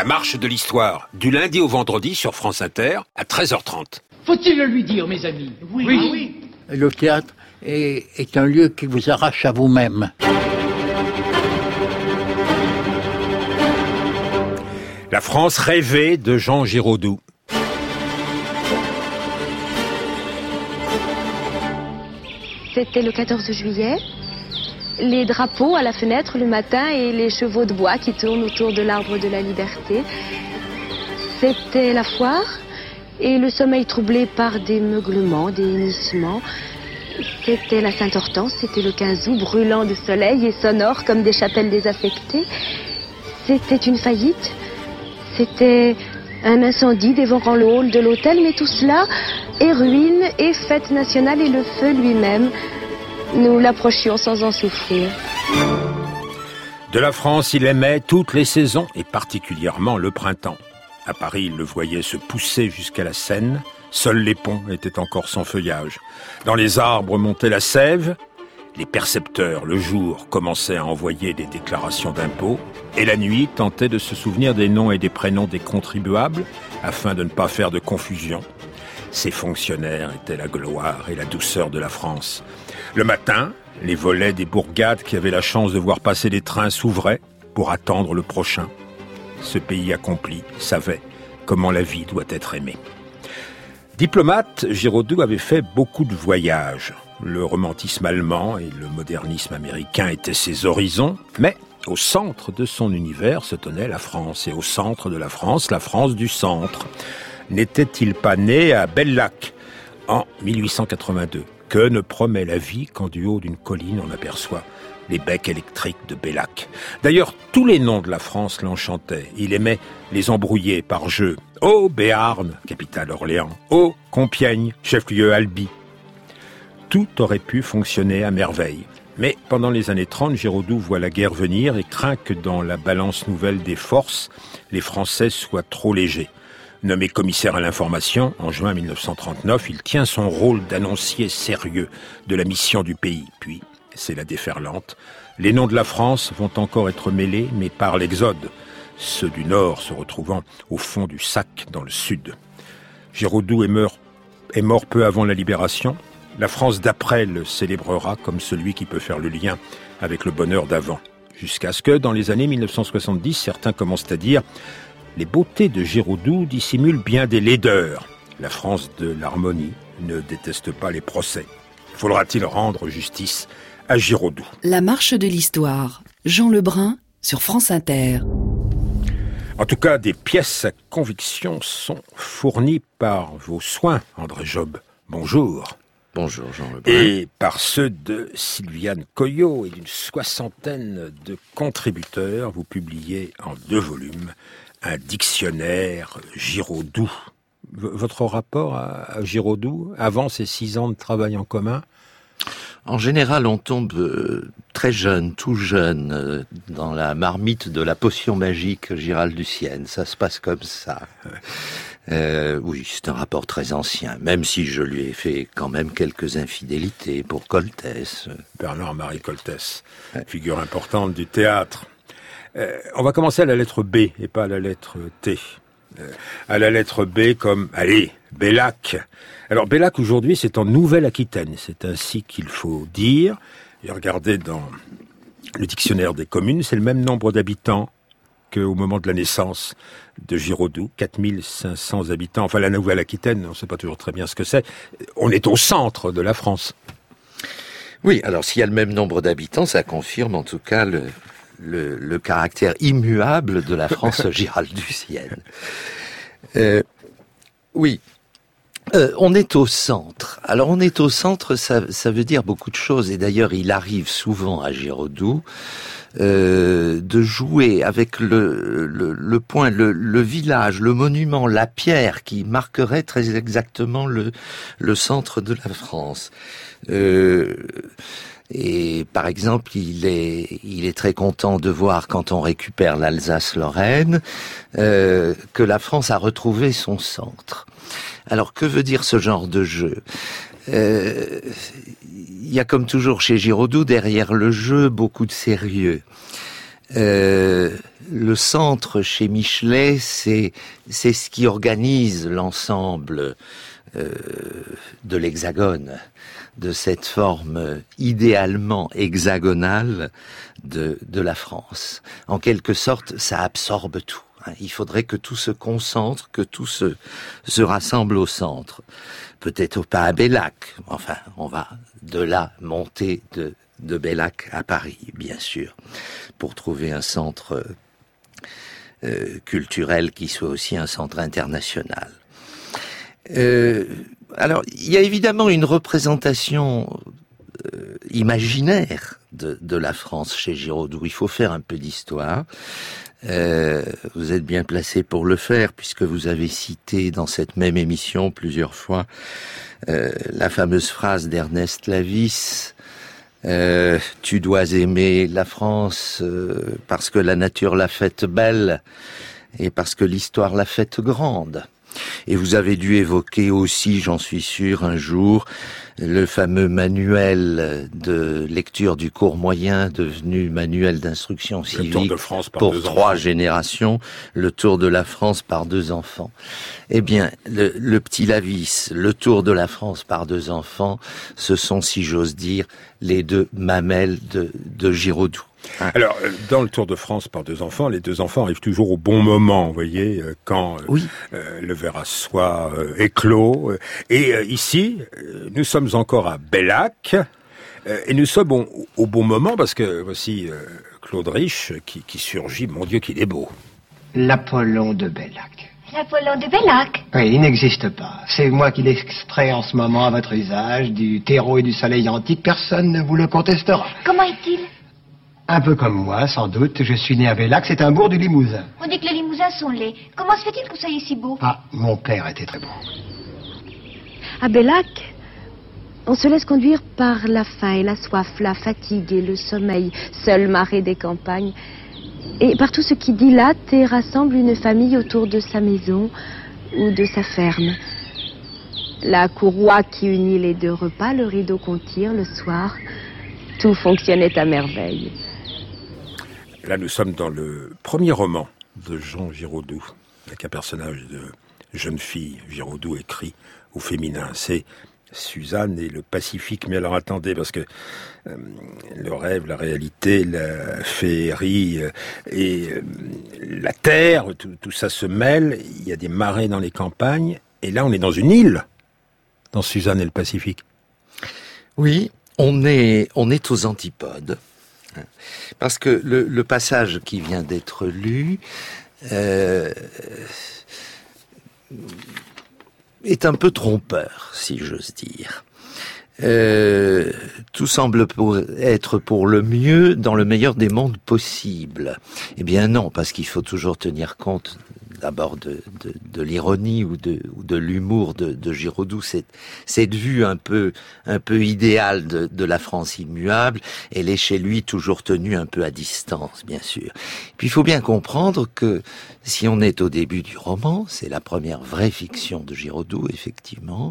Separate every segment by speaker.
Speaker 1: marche de l'histoire, du lundi au vendredi sur France Inter, à 13h30.
Speaker 2: Faut-il le lui dire, mes amis? Oui.
Speaker 3: Le théâtre est un lieu qui vous arrache à vous-même.
Speaker 1: La France rêvée de Jean Giraudoux.
Speaker 4: C'était le 14 juillet. Les drapeaux à la fenêtre le matin et les chevaux de bois qui tournent autour de l'arbre de la liberté. C'était la foire et le sommeil troublé par des meuglements, des hennissements. C'était la Sainte-Hortense, c'était le 15 août, brûlant de soleil et sonore comme des chapelles désaffectées. C'était une faillite. C'était un incendie dévorant le hall de l'hôtel, mais tout cela est ruine et fête nationale et le feu lui-même. Nous l'approchions sans en souffrir.
Speaker 1: De la France, il aimait toutes les saisons, et particulièrement le printemps. À Paris, il le voyait se pousser jusqu'à la Seine. Seuls les ponts étaient encore sans feuillage. Dans les arbres montait la sève. Les percepteurs, le jour, commençaient à envoyer des déclarations d'impôts. Et la nuit, tentaient de se souvenir des noms et des prénoms des contribuables, afin de ne pas faire de confusion. Ces fonctionnaires étaient la gloire et la douceur de la France. Le matin, les volets des bourgades qui avaient la chance de voir passer les trains s'ouvraient pour attendre le prochain. Ce pays accompli savait comment la vie doit être aimée. Diplomate, Giraudoux avait fait beaucoup de voyages. Le romantisme allemand et le modernisme américain étaient ses horizons, mais au centre de son univers se tenait la France. Et au centre de la France du centre. N'était-il pas né à Bellac en 1882 ? Que ne promet la vie quand du haut d'une colline on aperçoit les becs électriques de Bellac. D'ailleurs, tous les noms de la France l'enchantaient. Il aimait les embrouiller par jeu. Oh, Béarn, capitale Orléans. Oh, Compiègne, chef-lieu Albi. Tout aurait pu fonctionner à merveille. Mais pendant les années 30, Giraudoux voit la guerre venir et craint que dans la balance nouvelle des forces, les Français soient trop légers. Nommé commissaire à l'information, en juin 1939, il tient son rôle d'annoncier sérieux de la mission du pays. Puis, c'est la déferlante. Les noms de la France vont encore être mêlés, mais par l'exode. Ceux du Nord se retrouvant au fond du sac dans le Sud. Giraudoux est mort peu avant la libération. La France d'après le célébrera comme celui qui peut faire le lien avec le bonheur d'avant. Jusqu'à ce que, dans les années 1970, certains commencent à dire « Les beautés de Giraudoux dissimulent bien des laideurs. La France de l'harmonie ne déteste pas les procès. Faudra-t-il rendre justice à Giraudoux ?»
Speaker 5: La marche de l'histoire. Jean Lebrun sur France Inter.
Speaker 1: En tout cas, des pièces à conviction sont fournies par vos soins, André Job. Bonjour.
Speaker 6: Bonjour Jean Lebrun.
Speaker 1: Et par ceux de Sylviane Coyot et d'une 60aine de contributeurs, vous publiez en 2 volumes un dictionnaire Giraudoux. Votre rapport à Giraudoux, avant ces 6 ans de travail en commun?
Speaker 6: En général, on tombe très jeune, tout jeune, dans la marmite de la potion magique Giraldusienne. Ça se passe comme ça. Oui, c'est un rapport très ancien, même si je lui ai fait quand même quelques infidélités pour Coltès.
Speaker 1: Bernard-Marie Coltès, figure importante du théâtre. On va commencer à la lettre B et pas à la lettre T. À la lettre B comme, allez, Bellac. Alors Bellac aujourd'hui c'est en Nouvelle-Aquitaine, c'est ainsi qu'il faut dire. Et regardez dans le dictionnaire des communes, c'est le même nombre d'habitants qu'au moment de la naissance de Giraudoux, 4500 habitants. Enfin la Nouvelle-Aquitaine, on ne sait pas toujours très bien ce que c'est. On est au centre de la France.
Speaker 6: Oui, alors s'il y a le même nombre d'habitants, ça confirme en tout cas le caractère immuable de la France giraldusienne. Oui, on est au centre. Alors on est au centre, ça veut dire beaucoup de choses. Et d'ailleurs, il arrive souvent à Giraudoux de jouer avec le point, le village, le monument, la pierre qui marquerait très exactement le centre de la France. Et par exemple, il est très content de voir quand on récupère l'Alsace-Lorraine que la France a retrouvé son centre. Alors que veut dire ce genre de jeu ? Il y a comme toujours chez Giraudoux derrière le jeu beaucoup de sérieux. Le le centre chez Michelet, c'est ce qui organise l'ensemble de l'hexagone, de cette forme idéalement hexagonale de la France. En quelque sorte, ça absorbe tout. Il faudrait que tout se concentre, que tout se rassemble au centre. Peut-être pas à Bellac. Enfin, on va de là monter de Bellac à Paris, bien sûr, pour trouver un centre culturel qui soit aussi un centre international. Alors, il y a évidemment une représentation imaginaire de la France chez Giraudoux. Il faut faire un peu d'histoire. Vous êtes bien placé pour le faire, puisque vous avez cité dans cette même émission plusieurs fois la fameuse phrase d'Ernest Lavis, tu dois aimer la France parce que la nature l'a faite belle et parce que l'histoire l'a faite grande. Et vous avez dû évoquer aussi, j'en suis sûr, un jour, le fameux manuel de lecture du cours moyen devenu manuel d'instruction civique pour 3 générations, le Tour de la France par 2 enfants. Eh bien, le petit Lavis, le Tour de la France par 2 enfants, ce sont, si j'ose dire, les 2 mamelles de Giraudoux.
Speaker 1: Alors, dans le Tour de France par 2 enfants, les 2 enfants arrivent toujours au bon moment, vous voyez, quand le verre à soie est clos. Et ici, nous sommes encore à Bellac, et nous sommes au bon moment, parce que voici Claude Rich qui surgit. Mon Dieu, qu'il est beau.
Speaker 2: L'Apollon de Bellac.
Speaker 7: L'Apollon de Bellac?
Speaker 2: Oui, il n'existe pas. C'est moi qui l'extrais en ce moment à votre usage, du terreau et du soleil antique. Personne ne vous le contestera.
Speaker 7: Comment est-il?
Speaker 2: Un peu comme moi, sans doute. Je suis né à Bellac, c'est un bourg du Limousin.
Speaker 7: On dit que les Limousins sont laids. Comment se fait-il que vous soyez si beau?
Speaker 2: Ah, mon père était très beau.
Speaker 4: À Bellac, on se laisse conduire par la faim et la soif, la fatigue et le sommeil, seul marée des campagnes, et par tout ce qui dilate et rassemble une famille autour de sa maison ou de sa ferme. La courroie qui unit les 2 repas, le rideau qu'on tire le soir, tout fonctionnait à merveille.
Speaker 1: Là, nous sommes dans le premier roman de Jean Giraudoux, avec un personnage de jeune fille. Giraudoux écrit au féminin. C'est Suzanne et le Pacifique. Mais alors attendez, parce que le rêve, la réalité, la féerie et la terre, tout ça se mêle. Il y a des marais dans les campagnes. Et là, on est dans une île, dans Suzanne et le Pacifique.
Speaker 6: Oui, on est aux antipodes. Parce que le passage qui vient d'être lu est un peu trompeur, si j'ose dire. Tout semble être pour le mieux dans le meilleur des mondes possibles. Eh bien non, parce qu'il faut toujours tenir compte d'abord de l'ironie ou de l'humour de Giraudoux, cette vue un peu idéale de la France immuable. Elle est chez lui toujours tenue un peu à distance, bien sûr. Puis il faut bien comprendre que si on est au début du roman, c'est la première vraie fiction de Giraudoux, effectivement,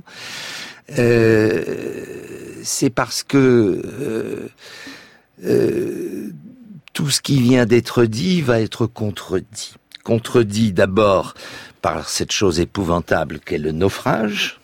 Speaker 6: c'est parce que tout ce qui vient d'être dit va être contredit. Contredit d'abord par cette chose épouvantable qu'est le naufrage,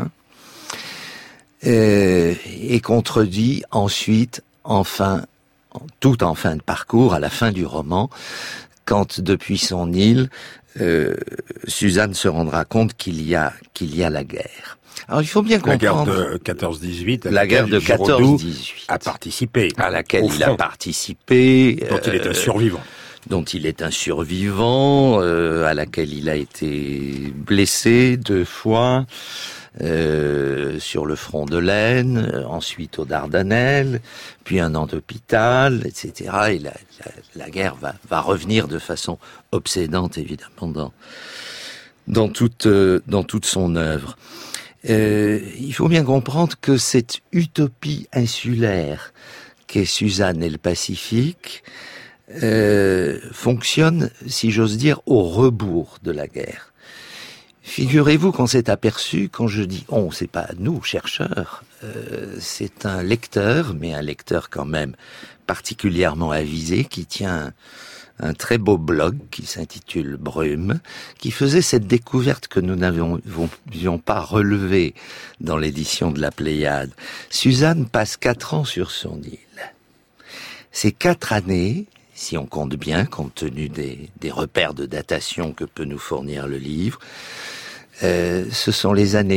Speaker 6: et contredit ensuite, tout en fin de parcours, à la fin du roman, quand depuis son île, Suzanne se rendra compte qu'il y a la guerre. Alors il faut bien comprendre...
Speaker 1: La guerre de 14-18,
Speaker 6: la guerre de 14-18
Speaker 1: a participé.
Speaker 6: À laquelle il a participé.
Speaker 1: Dont il est un survivant.
Speaker 6: Dont il est un survivant, à laquelle il a été blessé 2 fois, sur le front de l'Aisne, ensuite aux Dardanelles, puis 1 an d'hôpital, etc. Et la guerre va revenir de façon obsédante, évidemment, dans toute son œuvre. Il faut bien comprendre que cette utopie insulaire qu'est Suzanne et le Pacifique fonctionne, si j'ose dire, au rebours de la guerre. Figurez-vous qu'on s'est aperçu, quand je dis on, c'est pas nous, chercheurs, c'est un lecteur, mais un lecteur quand même particulièrement avisé, qui tient un très beau blog qui s'intitule Brume, qui faisait cette découverte que nous n'avions pas relevée dans l'édition de la Pléiade. Suzanne passe 4 ans sur son île. Ces 4 années, si on compte bien, compte tenu des repères de datation que peut nous fournir le livre, ce sont les années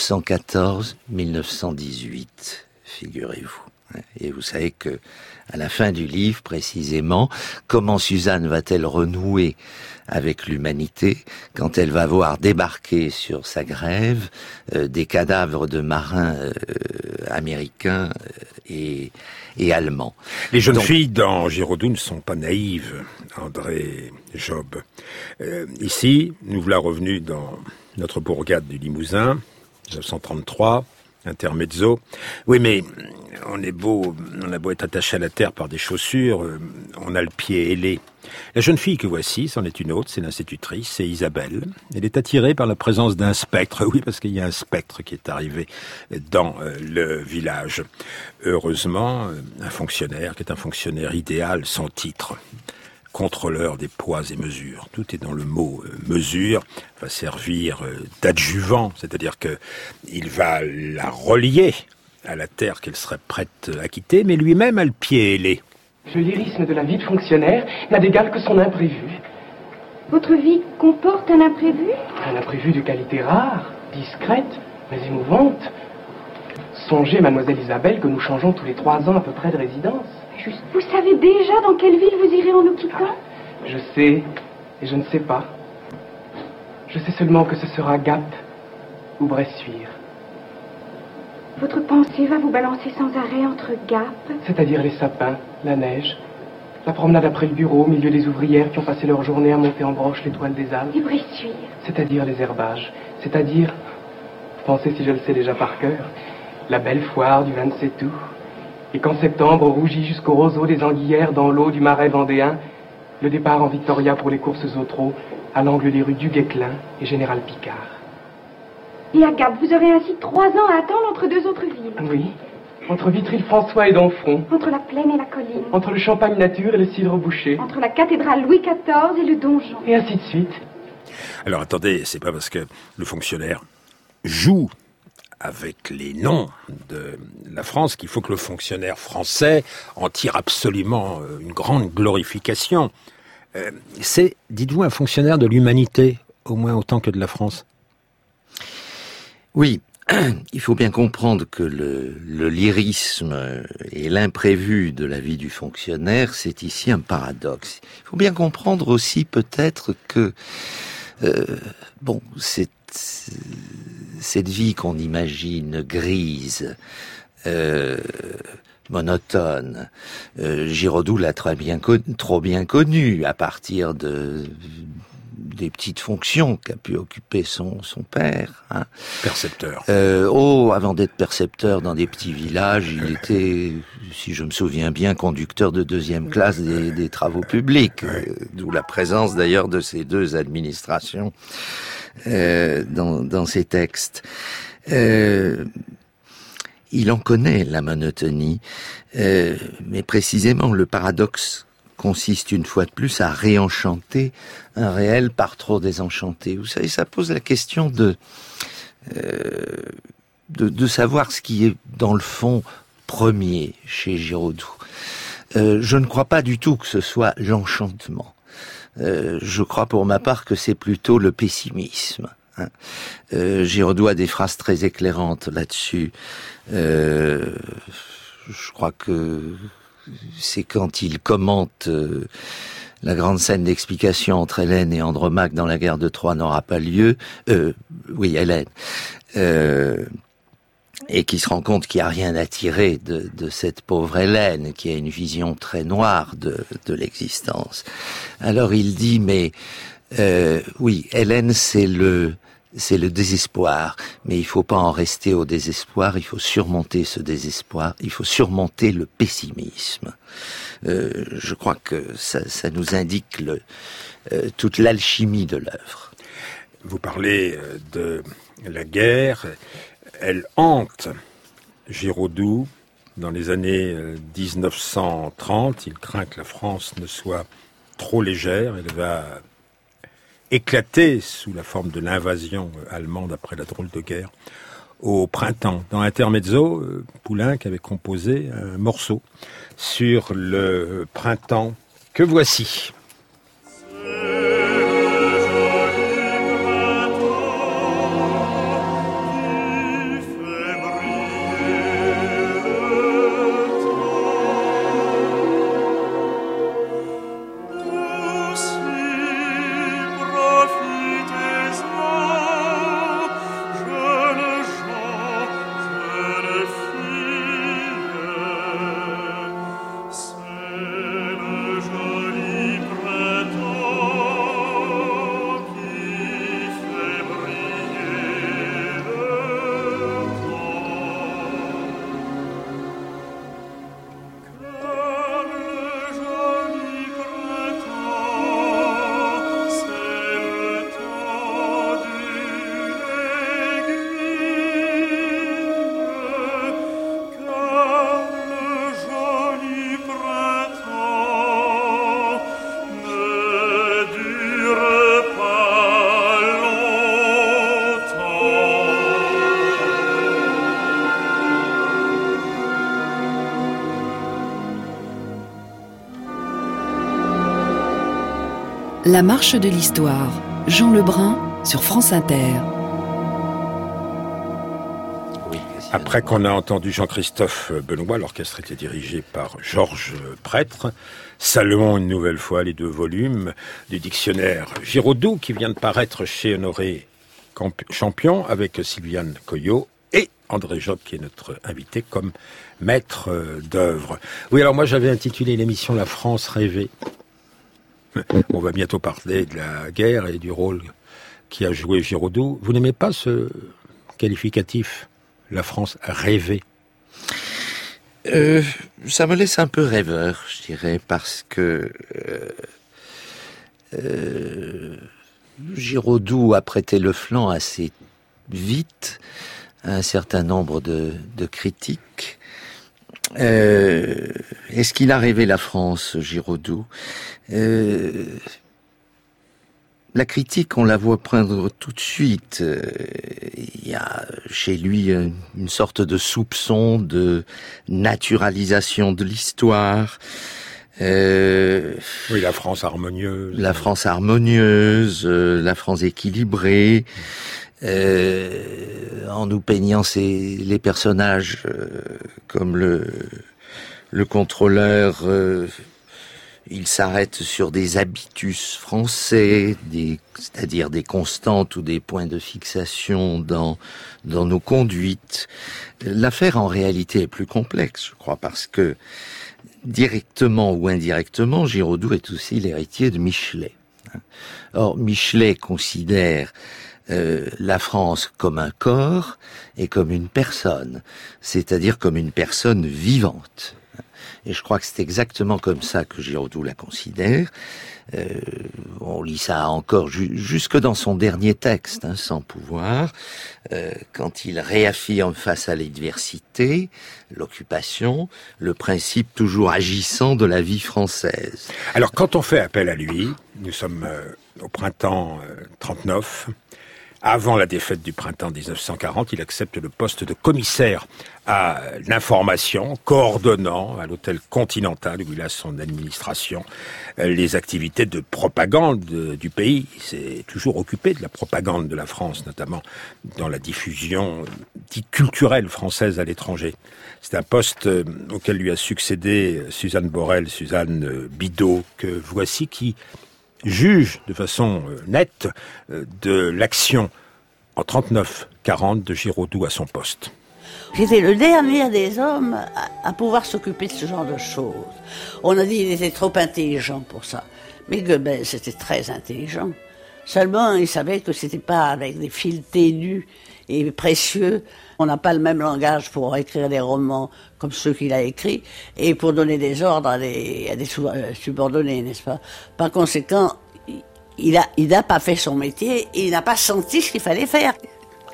Speaker 6: 1914-1918, figurez-vous. Et vous savez que, à la fin du livre, précisément, comment Suzanne va-t-elle renouer avec l'humanité quand elle va voir débarquer sur sa grève des cadavres de marins américains et allemands.
Speaker 1: Les jeunes filles dans Giraudoux ne sont pas naïves, André Job. Ici, nous voilà revenus dans notre bourgade du Limousin, 1933, intermezzo. Oui, mais on a beau être attaché à la terre par des chaussures, on a le pied ailé. La jeune fille que voici, c'en est une autre, c'est l'institutrice, c'est Isabelle. Elle est attirée par la présence d'un spectre, oui, parce qu'il y a un spectre qui est arrivé dans le village. Heureusement, un fonctionnaire qui est un fonctionnaire idéal, son titre, contrôleur des poids et mesures. Tout est dans le mot mesure, va servir d'adjuvant, c'est-à-dire que il va la relier à la terre qu'elle serait prête à quitter, mais lui-même a le pied ailé.
Speaker 8: Le lyrisme de la vie de fonctionnaire n'a d'égal que son imprévu.
Speaker 7: Votre vie comporte un imprévu?
Speaker 8: Un imprévu de qualité rare, discrète, mais émouvante. Songez, mademoiselle Isabelle, que nous changeons tous les 3 ans à peu près de résidence.
Speaker 7: Juste, vous savez déjà dans quelle ville vous irez en nous quittant?
Speaker 8: Je sais, et je ne sais pas. Je sais seulement que ce sera Gap ou Bressuire.
Speaker 7: Votre pensée va vous balancer sans arrêt entre Gap,
Speaker 8: C'est-à-dire les sapins, la neige, la promenade après le bureau au milieu des ouvrières qui ont passé leur journée à monter en broche les toiles des Alpes.
Speaker 7: et Bressuire.
Speaker 8: C'est-à-dire les herbages, c'est-à-dire, pensez si je le sais déjà par cœur, la belle foire du 27 août. Et qu'en septembre rougit jusqu'au roseau des anguillères dans l'eau du marais vendéen, le départ en Victoria pour les courses au trot, à l'angle des rues du Guesclin et Général Picard.
Speaker 7: Et à Gap, vous aurez ainsi 3 ans à attendre entre 2 autres villes.
Speaker 8: Oui, entre Vitry-le-François et Domfront,
Speaker 7: Entre la plaine et la colline.
Speaker 8: entre le champagne nature et le cidre bouché,
Speaker 7: Entre la cathédrale Louis XIV et le donjon.
Speaker 8: et ainsi de suite.
Speaker 1: Alors attendez, c'est pas parce que le fonctionnaire joue avec les noms de la France qu'il faut que le fonctionnaire français en tire absolument une grande glorification. C'est, dites-vous, un fonctionnaire de l'humanité, au moins autant que de la France.
Speaker 6: Oui, il faut bien comprendre que le lyrisme et l'imprévu de la vie du fonctionnaire, c'est ici un paradoxe. Il faut bien comprendre aussi peut-être que, cette vie qu'on imagine grise, monotone, Giraudoux l'a trop bien connue à partir des petites fonctions qu'a pu occuper son père. Hein.
Speaker 1: Percepteur.
Speaker 6: Avant d'être percepteur dans des petits villages, il était, si je me souviens bien, conducteur de 2e classe des travaux publics, d'où la présence d'ailleurs de ces 2 administrations dans ces textes. Il en connaît la monotonie, mais précisément le paradoxe consiste une fois de plus à réenchanter un réel par trop désenchanté. Vous savez, ça pose la question de savoir ce qui est dans le fond premier chez Giraudoux. Je ne crois pas du tout que ce soit l'enchantement. Je crois pour ma part que c'est plutôt le pessimisme. Hein. Giraudoux a des phrases très éclairantes là-dessus. Je crois que c'est quand il commente la grande scène d'explication entre Hélène et Andromaque dans la guerre de Troie n'aura pas lieu. Oui, Hélène. Et qui se rend compte qu'il n'y a rien à tirer de cette pauvre Hélène, qui a une vision très noire de l'existence. Alors il dit, mais oui, Hélène, c'est le désespoir, mais il faut pas en rester au désespoir, il faut surmonter ce désespoir, il faut surmonter le pessimisme. Je crois que ça nous indique toute l'alchimie de l'œuvre.
Speaker 1: Vous parlez de la guerre, elle hante Giraudoux dans les années 1930, il craint que la France ne soit trop légère. Elle va éclater sous la forme de l'invasion allemande après la drôle de guerre au printemps. Dans Intermezzo, Poulenc avait composé un morceau sur le printemps que voici.
Speaker 5: La marche de l'histoire, Jean Lebrun sur France Inter.
Speaker 1: Après qu'on a entendu Jean-Christophe Benoît, l'orchestre était dirigé par Georges Prêtre. Saluons une nouvelle fois les 2 volumes du dictionnaire Giraudoux qui vient de paraître chez Honoré Champion avec Sylviane Coyot et André Job qui est notre invité comme maître d'œuvre. Oui, alors moi j'avais intitulé l'émission La France rêvée. On va bientôt parler de la guerre et du rôle qu'a joué Giraudoux. Vous n'aimez pas ce qualificatif, la France rêvée?
Speaker 6: Ça me laisse un peu rêveur, je dirais, parce que Giraudoux a prêté le flanc assez vite à un certain nombre de critiques. Est-ce qu'il a rêvé la France, Giraudoux? La critique, on la voit prendre tout de suite. Il y a chez lui une sorte de soupçon de naturalisation de l'histoire.
Speaker 1: Oui, la France harmonieuse.
Speaker 6: La France harmonieuse, la France équilibrée. En nous peignant les personnages comme le contrôleur, il s'arrête sur des habitus français, c'est-à-dire des constantes ou des points de fixation dans nos conduites. L'affaire en réalité est plus complexe, je crois, parce que directement ou indirectement, Giraudoux est aussi l'héritier de Michelet. Or, Michelet considère la France comme un corps et comme une personne, c'est-à-dire comme une personne vivante. Et je crois que c'est exactement comme ça que Giraudoux la considère. On lit ça encore jusque dans son dernier texte, Sans pouvoir, quand il réaffirme face à l'adversité, l'occupation, le principe toujours agissant de la vie française.
Speaker 1: Alors quand on fait appel à lui, nous sommes au printemps 39, avant la défaite du printemps 1940, il accepte le poste de commissaire à l'information, coordonnant à l'hôtel Continental, où il a son administration, les activités de propagande du pays. Il s'est toujours occupé de la propagande de la France, notamment dans la diffusion dite culturelle française à l'étranger. C'est un poste auquel lui a succédé Suzanne Borel, Suzanne Bidot, que voici qui juge de façon nette de l'action en 39-40 de Giraudoux à son poste.
Speaker 9: J'étais le dernier des hommes à pouvoir s'occuper de ce genre de choses. On a dit qu'il était trop intelligent pour ça. Mais Goebbels était très intelligent. Seulement, il savait que c'était pas avec des fils ténus et précieux. On n'a pas le même langage pour écrire des romans comme ceux qu'il a écrits et pour donner des ordres à des subordonnés, n'est-ce pas? Par conséquent, il n'a pas fait son métier et il n'a pas senti ce qu'il fallait faire.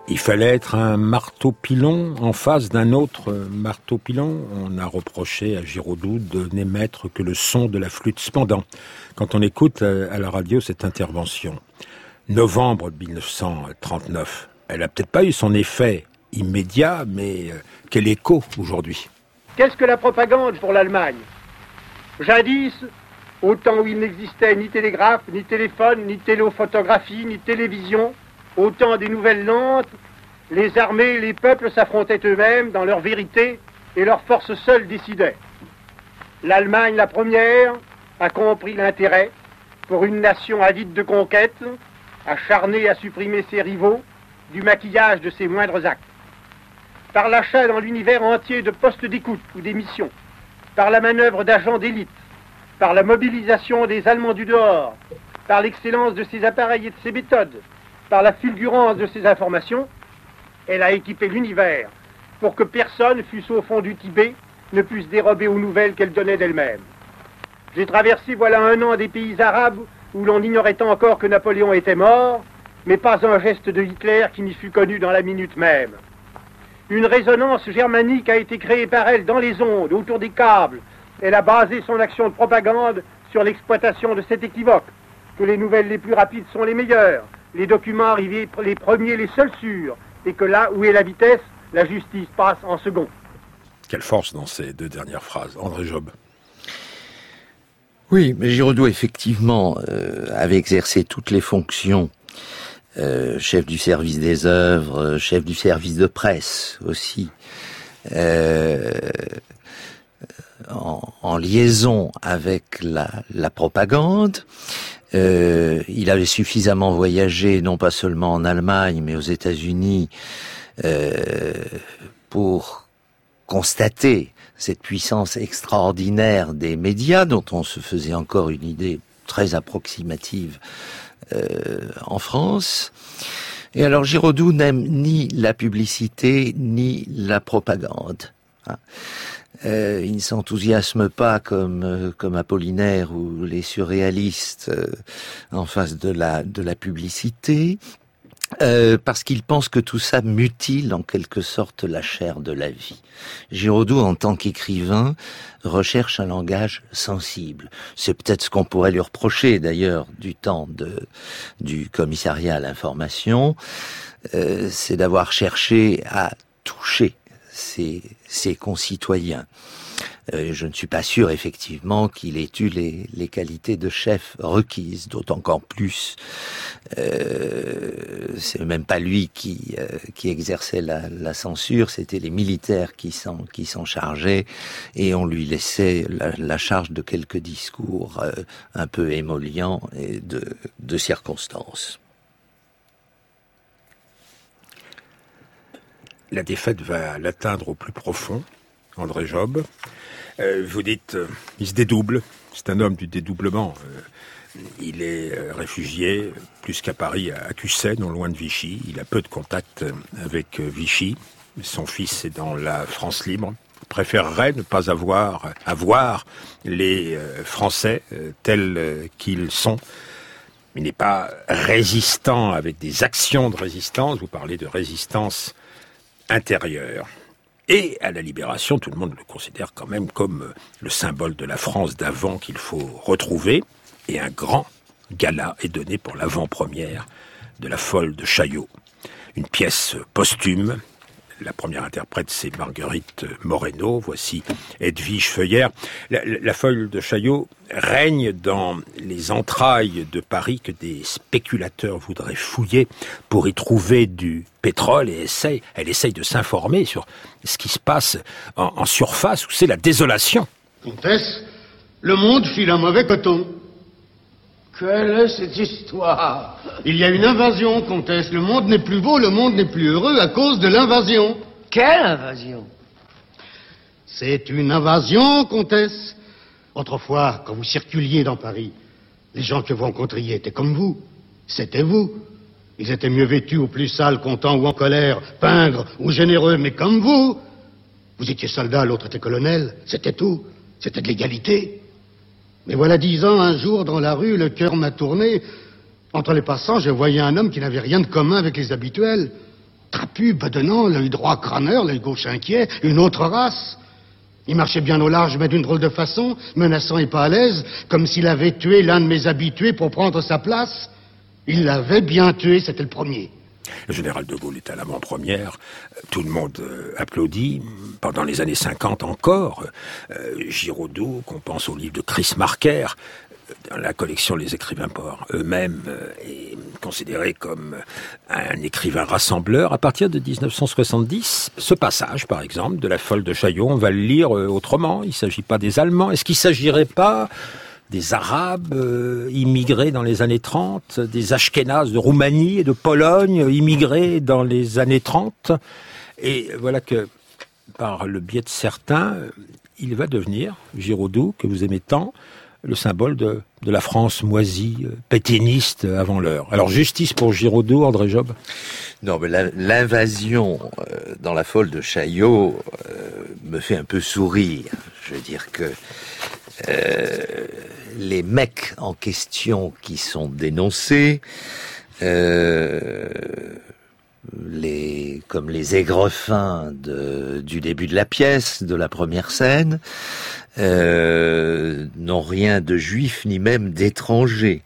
Speaker 1: Il fallait être un marteau-pilon en face d'un autre marteau-pilon. On a reproché à Giraudoux de n'émettre que le son de la flûte. Cependant, quand on écoute à la radio cette intervention, novembre 1939, elle a peut-être pas eu son effet immédiat, mais quel écho aujourd'hui.
Speaker 10: Qu'est-ce que la propagande pour l'Allemagne? Jadis, au temps où il n'existait ni télégraphe, ni téléphone, ni téléphotographie, ni télévision, au temps des nouvelles lentes, les armées et les peuples s'affrontaient eux-mêmes dans leur vérité et leurs forces seules décidaient. L'Allemagne, la première, a compris l'intérêt, pour une nation avide de conquête, acharnée à supprimer ses rivaux, du maquillage de ses moindres actes. Par l'achat dans l'univers entier de postes d'écoute ou d'émissions, par la manœuvre d'agents d'élite, par la mobilisation des Allemands du dehors, par l'excellence de ses appareils et de ses méthodes, par la fulgurance de ses informations, elle a équipé l'univers pour que personne, fût-ce au fond du Tibet, ne puisse dérober aux nouvelles qu'elle donnait d'elle-même. J'ai traversé voilà 1 an des pays arabes où l'on ignorait encore que Napoléon était mort, mais pas un geste de Hitler qui n'y fût connu dans la minute même. Une résonance germanique a été créée par elle dans les ondes, autour des câbles. Elle a basé son action de propagande sur l'exploitation de cet équivoque, que les nouvelles les plus rapides sont les meilleures, les documents arrivés les premiers les seuls sûrs, et que là où est la vitesse, la justice passe en second.
Speaker 1: Quelle force dans ces 2 dernières phrases, André Job.
Speaker 6: Oui, mais Giraudoux, effectivement, avait exercé toutes les fonctions, chef du service des œuvres, chef du service de presse aussi, en liaison avec la propagande. Il avait suffisamment voyagé, non pas seulement en Allemagne, mais aux États-Unis, pour constater cette puissance extraordinaire des médias, dont on se faisait encore une idée très approximative en France. Et alors Giraudoux n'aime ni la publicité, ni la propagande. Il ne s'enthousiasme pas comme Apollinaire ou les surréalistes en face de la publicité, parce qu'il pense que tout ça mutile en quelque sorte la chair de la vie. Giraudoux, en tant qu'écrivain, recherche un langage sensible. C'est peut-être ce qu'on pourrait lui reprocher d'ailleurs du temps du commissariat à l'information, c'est d'avoir cherché à toucher ses concitoyens. Je ne suis pas sûr effectivement qu'il ait eu les qualités de chef requises, d'autant qu'en plus c'est même pas lui qui exerçait la censure, c'était les militaires qui s'en chargeaient, et on lui laissait la charge de quelques discours un peu émollients et de circonstances.
Speaker 1: La défaite va l'atteindre au plus profond, André Job. Vous dites, il se dédouble, c'est un homme du dédoublement. Il est réfugié, plus qu'à Paris, à Cusset, non loin de Vichy. Il a peu de contact avec Vichy. Son fils est dans la France libre. Il préférerait ne pas avoir à voir les Français tels qu'ils sont. Il n'est pas résistant avec des actions de résistance. Vous parlez de résistance intérieure. Et à la Libération, tout le monde le considère quand même comme le symbole de la France d'avant qu'il faut retrouver. Et un grand gala est donné pour l'avant-première de La Folle de Chaillot. Une pièce posthume. La première interprète, c'est Marguerite Moreno. Voici Edwige Feuillère. La Folle de Chaillot règne dans les entrailles de Paris que des spéculateurs voudraient fouiller pour y trouver du pétrole, et elle essaye de s'informer sur ce qui se passe en surface, où c'est la désolation.
Speaker 11: Comtesse, le monde file un mauvais coton.
Speaker 12: Quelle est cette histoire?
Speaker 11: Il y a une invasion, comtesse. Le monde n'est plus beau, le monde n'est plus heureux à cause de l'invasion.
Speaker 12: Quelle invasion?
Speaker 11: C'est une invasion, comtesse. Autrefois, quand vous circuliez dans Paris, les gens que vous rencontriez étaient comme vous. C'était vous. Ils étaient mieux vêtus ou plus sales, contents ou en colère, pingres ou généreux, mais comme vous. Vous étiez soldat, l'autre était colonel. C'était tout. C'était de l'égalité. Mais voilà 10 ans, un jour, dans la rue, le cœur m'a tourné. Entre les passants, je voyais un homme qui n'avait rien de commun avec les habituels. Trapu, bedonnant, l'œil droit crâneur, l'œil gauche inquiet, une autre race. Il marchait bien au large, mais d'une drôle de façon, menaçant et pas à l'aise, comme s'il avait tué l'un de mes habitués pour prendre sa place. Il l'avait bien tué, c'était le premier.
Speaker 1: Le général de Gaulle est à l'avant-première, tout le monde applaudit. Pendant les années 50 encore, Giraudoux, qu'on pense au livre de Chris Marker, dans la collection Les écrivains porcs eux-mêmes, est considéré comme un écrivain rassembleur. À partir de 1970, ce passage, par exemple, de La Folle de Chaillot, on va le lire autrement. Il ne s'agit pas des Allemands. Est-ce qu'il ne s'agirait pas des Arabes immigrés dans les années 30, des Ashkénazes de Roumanie et de Pologne immigrés dans les années 30. Et voilà que, par le biais de certains, il va devenir, Giraudoux, que vous aimez tant, le symbole de la France moisie, pétainiste avant l'heure. Alors, justice pour Giraudoux, André Job?
Speaker 6: Non, mais l'invasion dans La Folle de Chaillot me fait un peu sourire. Je veux dire que les mecs en question qui sont dénoncés, comme les aigrefins du début de la pièce, de la première scène, n'ont rien de juif ni même d'étranger.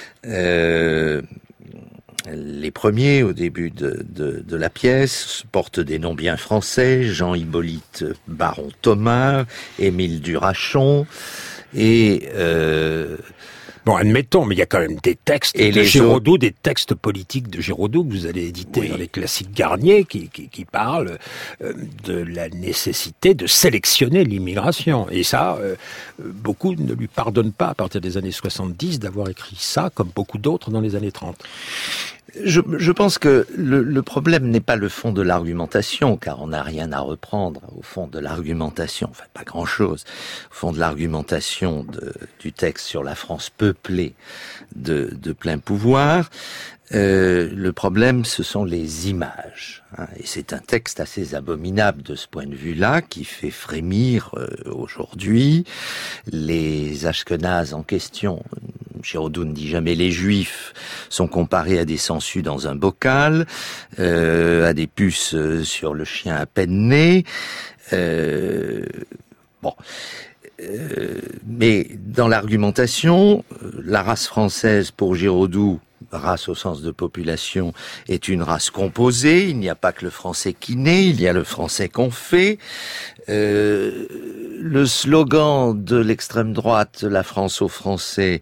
Speaker 6: Les premiers, au début de la pièce, portent des noms bien français: Jean-Hippolyte Baron Thomas, Émile Durachon, et
Speaker 1: bon, admettons, mais il y a quand même des textes de Giraudoux, des textes politiques de Giraudoux que vous allez éditer dans les classiques Garnier, qui parlent de la nécessité de sélectionner l'immigration. Et ça, beaucoup ne lui pardonnent pas, à partir des années 70, d'avoir écrit ça, comme beaucoup d'autres dans les années 30.
Speaker 6: Je pense que le problème n'est pas le fond de l'argumentation, car on n'a rien à reprendre au fond de l'argumentation, enfin pas grand-chose, au fond de l'argumentation du texte sur la France peuplée de plein pouvoir. Le problème, ce sont les images, hein, et c'est un texte assez abominable de ce point de vue-là, qui fait frémir aujourd'hui. Les Ashkénazes en question, Giraudoux ne dit jamais les Juifs, sont comparés à des sangsues dans un bocal, à des puces sur le chien à peine né. Mais dans l'argumentation, la race française pour Giraudoux, race au sens de population, est une race composée. Il n'y a pas que le français qui naît, il y a le français qu'on fait. Le slogan de l'extrême droite, la France aux Français,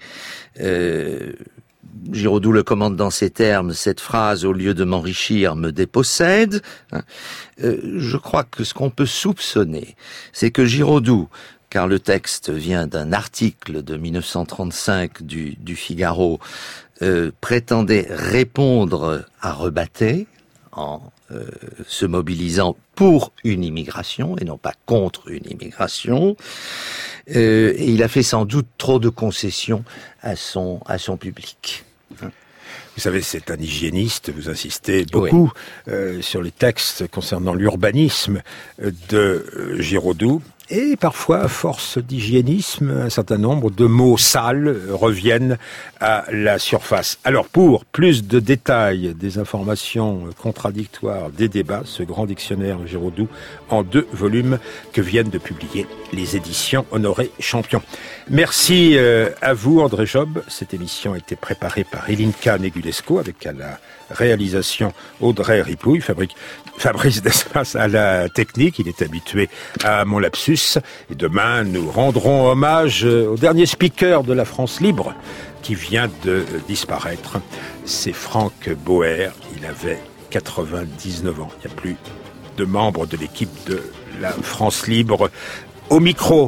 Speaker 6: Giraudoux le commande dans ces termes: cette phrase, au lieu de m'enrichir, me dépossède. Je crois que ce qu'on peut soupçonner, c'est que Giraudoux, car le texte vient d'un article de 1935 du Figaro, prétendait répondre à Rebattet en se mobilisant pour une immigration et non pas contre une immigration. Et il a fait sans doute trop de concessions à son public.
Speaker 1: Vous savez, c'est un hygiéniste, vous insistez beaucoup sur les textes concernant l'urbanisme de Giraudoux. Et parfois, à force d'hygiénisme, un certain nombre de mots sales reviennent à la surface. Alors, pour plus de détails, des informations contradictoires, des débats, ce grand dictionnaire Giraudoux en 2 volumes que viennent de publier les éditions Honoré Champion. Merci à vous, André Job. Cette émission a été préparée par Elinka Negulesco, avec à la réalisation Audrey Ripouille, Fabrice Desmas à la technique. Il est habitué à mon lapsus. Et demain, nous rendrons hommage au dernier speaker de la France libre qui vient de disparaître. C'est Franck Boer. Il avait 99 ans. Il n'y a plus de membres de l'équipe de la France libre au micro